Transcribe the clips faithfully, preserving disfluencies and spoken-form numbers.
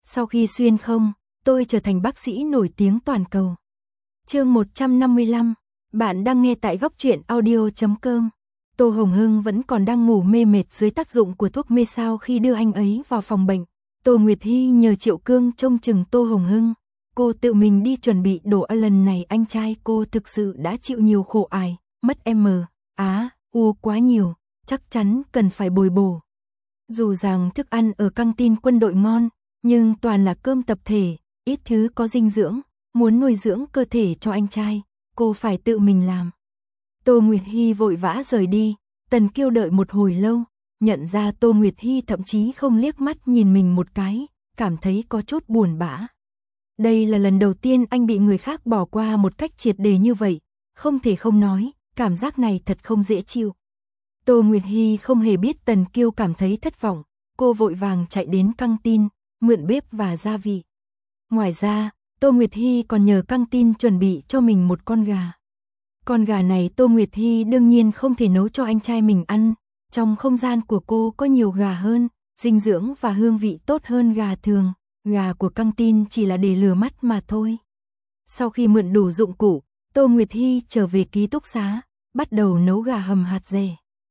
Sau khi xuyên không, tôi trở thành bác sĩ nổi tiếng toàn cầu. Chương một trăm năm mươi lăm, bạn đang nghe tại góc truyện audio chấm com. Tô Hồng Hưng vẫn còn đang ngủ mê mệt dưới tác dụng của thuốc mê sao khi đưa anh ấy vào phòng bệnh. Tô Nguyệt Hy nhờ Triệu Cương trông chừng Tô Hồng Hưng. Cô tự mình đi chuẩn bị đồ ăn, lần này anh trai cô thực sự đã chịu nhiều khổ ải, mất M, Á, U quá nhiều, chắc chắn cần phải bồi bổ. Dù rằng thức ăn ở căng tin quân đội ngon, nhưng toàn là cơm tập thể, ít thứ có dinh dưỡng, muốn nuôi dưỡng cơ thể cho anh trai, cô phải tự mình làm. Tô Nguyệt Hy vội vã rời đi, Tần Kiêu đợi một hồi lâu, nhận ra Tô Nguyệt Hy thậm chí không liếc mắt nhìn mình một cái, cảm thấy có chút buồn bã. Đây là lần đầu tiên anh bị người khác bỏ qua một cách triệt để như vậy, không thể không nói, cảm giác này thật không dễ chịu. Tô Nguyệt Hy không hề biết Tần Kiêu cảm thấy thất vọng, cô vội vàng chạy đến căng tin, mượn bếp và gia vị. Ngoài ra, Tô Nguyệt Hy còn nhờ căng tin chuẩn bị cho mình một con gà. Con gà này Tô Nguyệt Hy đương nhiên không thể nấu cho anh trai mình ăn, trong không gian của cô có nhiều gà hơn, dinh dưỡng và hương vị tốt hơn gà thường, gà của căng tin chỉ là để lừa mắt mà thôi. Sau khi mượn đủ dụng cụ, Tô Nguyệt Hy trở về ký túc xá, bắt đầu nấu gà hầm hạt dẻ.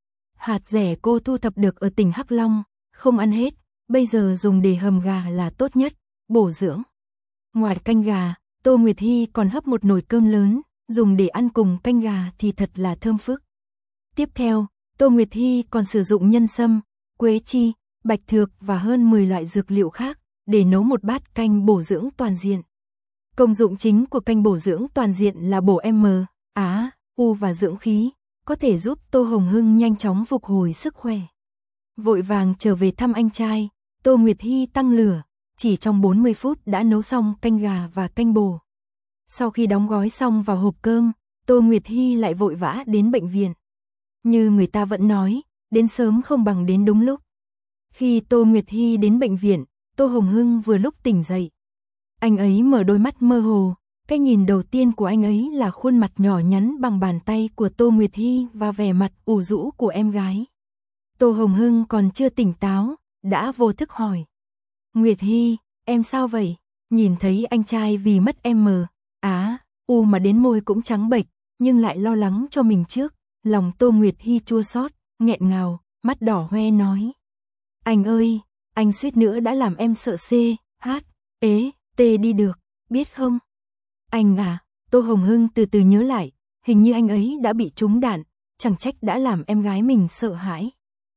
Hạt dẻ cô thu thập được ở tỉnh Hắc Long, không ăn hết, bây giờ dùng để hầm gà là tốt nhất, bổ dưỡng. Ngoài canh gà, Tô Nguyệt Hy còn hấp một nồi cơm lớn, dùng để ăn cùng canh gà thì thật là thơm phức. Tiếp theo, Tô Nguyệt Hy còn sử dụng nhân sâm, quế chi, bạch thược và hơn mười loại dược liệu khác để nấu một bát canh bổ dưỡng toàn diện. Công dụng chính của canh bổ dưỡng toàn diện là bổ M, Á, U và dưỡng khí, có thể giúp Tô Hồng Hưng nhanh chóng phục hồi sức khỏe. Vội vàng trở về thăm anh trai, Tô Nguyệt Hy tăng lửa, chỉ trong bốn mươi phút đã nấu xong canh gà và canh bổ. Sau khi đóng gói xong vào hộp cơm, Tô Nguyệt Hy lại vội vã đến bệnh viện. Như người ta vẫn nói, đến sớm không bằng đến đúng lúc. Khi Tô Nguyệt Hy đến bệnh viện, Tô Hồng Hưng vừa lúc tỉnh dậy. Anh ấy mở đôi mắt mơ hồ, cái nhìn đầu tiên của anh ấy là khuôn mặt nhỏ nhắn bằng bàn tay của Tô Nguyệt Hy và vẻ mặt ủ rũ của em gái. Tô Hồng Hưng còn chưa tỉnh táo, đã vô thức hỏi. Nguyệt Hy, em sao vậy? Nhìn thấy anh trai vì mất M, Á, U mà đến môi cũng trắng bệch, nhưng lại lo lắng cho mình trước, lòng Tô Nguyệt Hy chua xót, nghẹn ngào, mắt đỏ hoe nói. Anh ơi, anh suýt nữa đã làm em sợ C, H, ế, T đi được, biết không? Anh à, Tô Hồng Hưng từ từ nhớ lại, hình như anh ấy đã bị trúng đạn, chẳng trách đã làm em gái mình sợ hãi.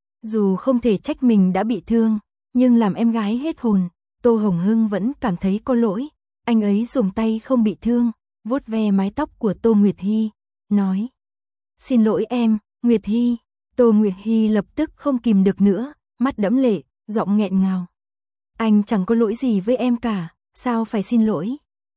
Dù không thể trách mình đã bị thương, nhưng làm em gái hết hồn, Tô Hồng Hưng vẫn cảm thấy có lỗi. Anh ấy dùng tay không bị thương, vuốt ve mái tóc của Tô Nguyệt Hy, nói. Xin lỗi em, Nguyệt Hy. Tô Nguyệt Hy lập tức không kìm được nữa, mắt đẫm lệ, giọng nghẹn ngào. Anh chẳng có lỗi gì với em cả, sao phải xin lỗi?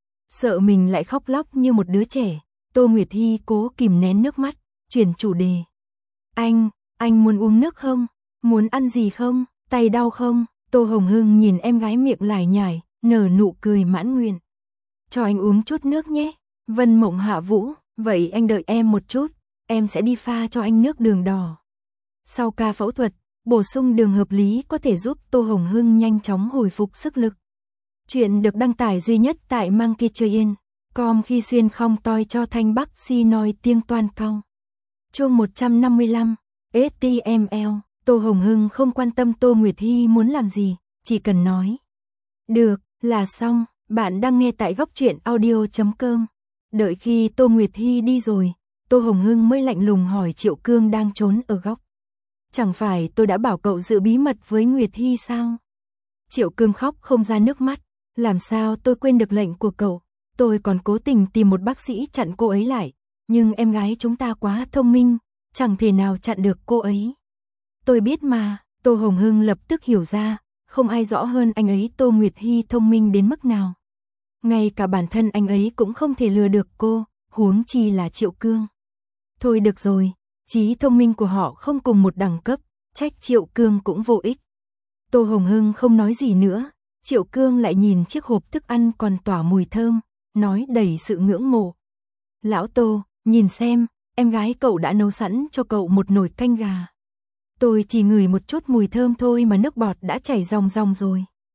Sợ mình lại khóc lóc như một đứa trẻ, Tô Nguyệt Hy cố kìm nén nước mắt, chuyển chủ đề. Anh, anh muốn uống nước không? Muốn ăn gì không? Tay đau không? Tô Hồng Hưng nhìn em gái miệng lải nhải, nở nụ cười mãn nguyện. Cho anh uống chút nước nhé. Vân Mộng hạ vũ, vậy anh đợi em một chút, em sẽ đi pha cho anh nước đường đỏ. Sau ca phẫu thuật, bổ sung đường hợp lý có thể giúp Tô Hồng Hưng nhanh chóng hồi phục sức lực. Chuyện được đăng tải duy nhất tại Monkey Chơi Yên, com khi xuyên không toi cho thanh bắc si nói tiếng toan cao. Chương một trăm năm mươi lăm, ét tê em lờ, Tô Hồng Hưng không quan tâm Tô Nguyệt Hy muốn làm gì, chỉ cần nói. Được, là xong, bạn đang nghe tại góc truyện audio chấm com. Đợi khi Tô Nguyệt Hy đi rồi, Tô Hồng Hưng mới lạnh lùng hỏi Triệu Cương đang trốn ở góc. Chẳng phải tôi đã bảo cậu giữ bí mật với Nguyệt Hy sao? Triệu Cương khóc không ra nước mắt. Làm sao tôi quên được lệnh của cậu? Tôi còn cố tình tìm một bác sĩ chặn cô ấy lại. Nhưng em gái chúng ta quá thông minh, chẳng thể nào chặn được cô ấy. Tôi biết mà, Tô Hồng Hưng lập tức hiểu ra, không ai rõ hơn anh ấy Tô Nguyệt Hy thông minh đến mức nào. Ngay cả bản thân anh ấy cũng không thể lừa được cô, huống chi là Triệu Cương. Thôi được rồi, trí thông minh của họ không cùng một đẳng cấp, trách Triệu Cương cũng vô ích. Tô Hồng Hưng không nói gì nữa, Triệu Cương lại nhìn chiếc hộp thức ăn còn tỏa mùi thơm, nói đầy sự ngưỡng mộ. Lão Tô, nhìn xem, em gái cậu đã nấu sẵn cho cậu một nồi canh gà. Tôi chỉ ngửi một chút mùi thơm thôi mà nước bọt đã chảy ròng ròng rồi.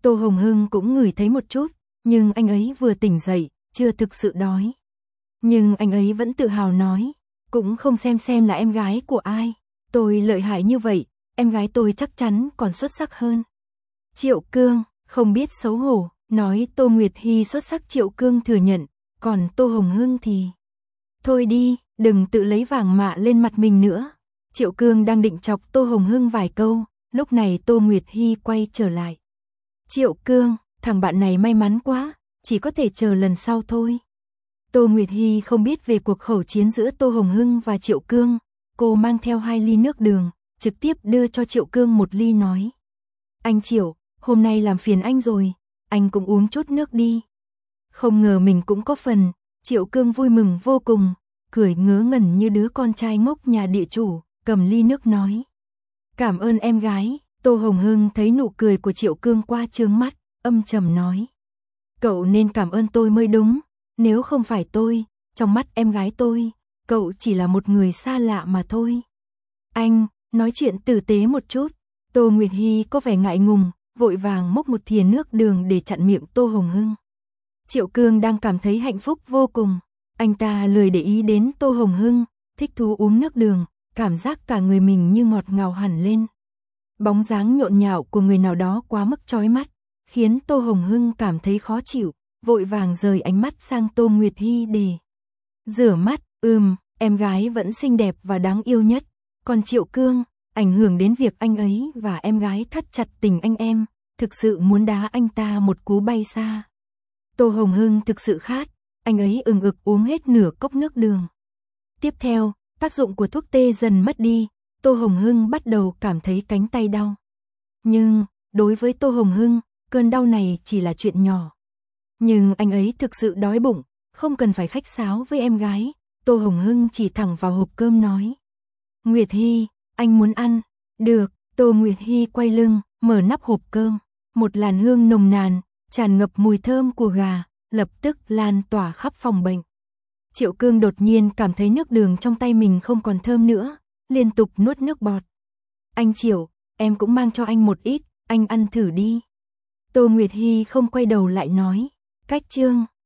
Tô Hồng Hưng cũng ngửi thấy một chút, nhưng anh ấy vừa tỉnh dậy, chưa thực sự đói. Nhưng anh ấy vẫn tự hào nói, cũng không xem xem là em gái của ai. Tôi lợi hại như vậy, em gái tôi chắc chắn còn xuất sắc hơn. Triệu Cương, không biết xấu hổ, nói Tô Nguyệt Hy xuất sắc. Triệu Cương thừa nhận, còn Tô Hồng Hưng thì... Thôi đi, đừng tự lấy vàng mạ lên mặt mình nữa. Triệu Cương đang định chọc Tô Hồng Hưng vài câu, lúc này Tô Nguyệt Hy quay trở lại. Triệu Cương, thằng bạn này may mắn quá, chỉ có thể chờ lần sau thôi. Tô Nguyệt Hy không biết về cuộc khẩu chiến giữa Tô Hồng Hưng và Triệu Cương, cô mang theo hai ly nước đường, trực tiếp đưa cho Triệu Cương một ly nói. Anh Triệu, hôm nay làm phiền anh rồi, anh cũng uống chút nước đi. Không ngờ mình cũng có phần, Triệu Cương vui mừng vô cùng, cười ngớ ngẩn như đứa con trai ngốc nhà địa chủ, cầm ly nước nói. Cảm ơn em gái. Tô Hồng Hưng thấy nụ cười của Triệu Cương qua trướng mắt, âm trầm nói. Cậu nên cảm ơn tôi mới đúng, nếu không phải tôi, trong mắt em gái tôi, cậu chỉ là một người xa lạ mà thôi. Anh, nói chuyện tử tế một chút. Tô Nguyệt Hy có vẻ ngại ngùng, vội vàng múc một thìa nước đường để chặn miệng Tô Hồng Hưng. Triệu Cương đang cảm thấy hạnh phúc vô cùng, anh ta lười để ý đến Tô Hồng Hưng, thích thú uống nước đường, cảm giác cả người mình như ngọt ngào hẳn lên. Bóng dáng nhộn nhạo của người nào đó quá mức chói mắt, khiến Tô Hồng Hưng cảm thấy khó chịu, vội vàng rời ánh mắt sang Tô Nguyệt Hy để rửa mắt. Ừm, em gái vẫn xinh đẹp và đáng yêu nhất, còn Triệu Cương, ảnh hưởng đến việc anh ấy và em gái thắt chặt tình anh em, thực sự muốn đá anh ta một cú bay xa. Tô Hồng Hưng thực sự khát, anh ấy ừng ực uống hết nửa cốc nước đường. Tiếp theo, tác dụng của thuốc tê dần mất đi, Tô Hồng Hưng bắt đầu cảm thấy cánh tay đau. Nhưng, đối với Tô Hồng Hưng, cơn đau này chỉ là chuyện nhỏ. Nhưng anh ấy thực sự đói bụng, không cần phải khách sáo với em gái, Tô Hồng Hưng chỉ thẳng vào hộp cơm nói. Nguyệt Hy, anh muốn ăn. Được, Tô Nguyệt Hy quay lưng, mở nắp hộp cơm, một làn hương nồng nàn, tràn ngập mùi thơm của gà, lập tức lan tỏa khắp phòng bệnh. Triệu Cương đột nhiên cảm thấy nước đường trong tay mình không còn thơm nữa, liên tục nuốt nước bọt. Anh Triệu, em cũng mang cho anh một ít, anh ăn thử đi. Tô Nguyệt Hy không quay đầu lại nói. Cách chương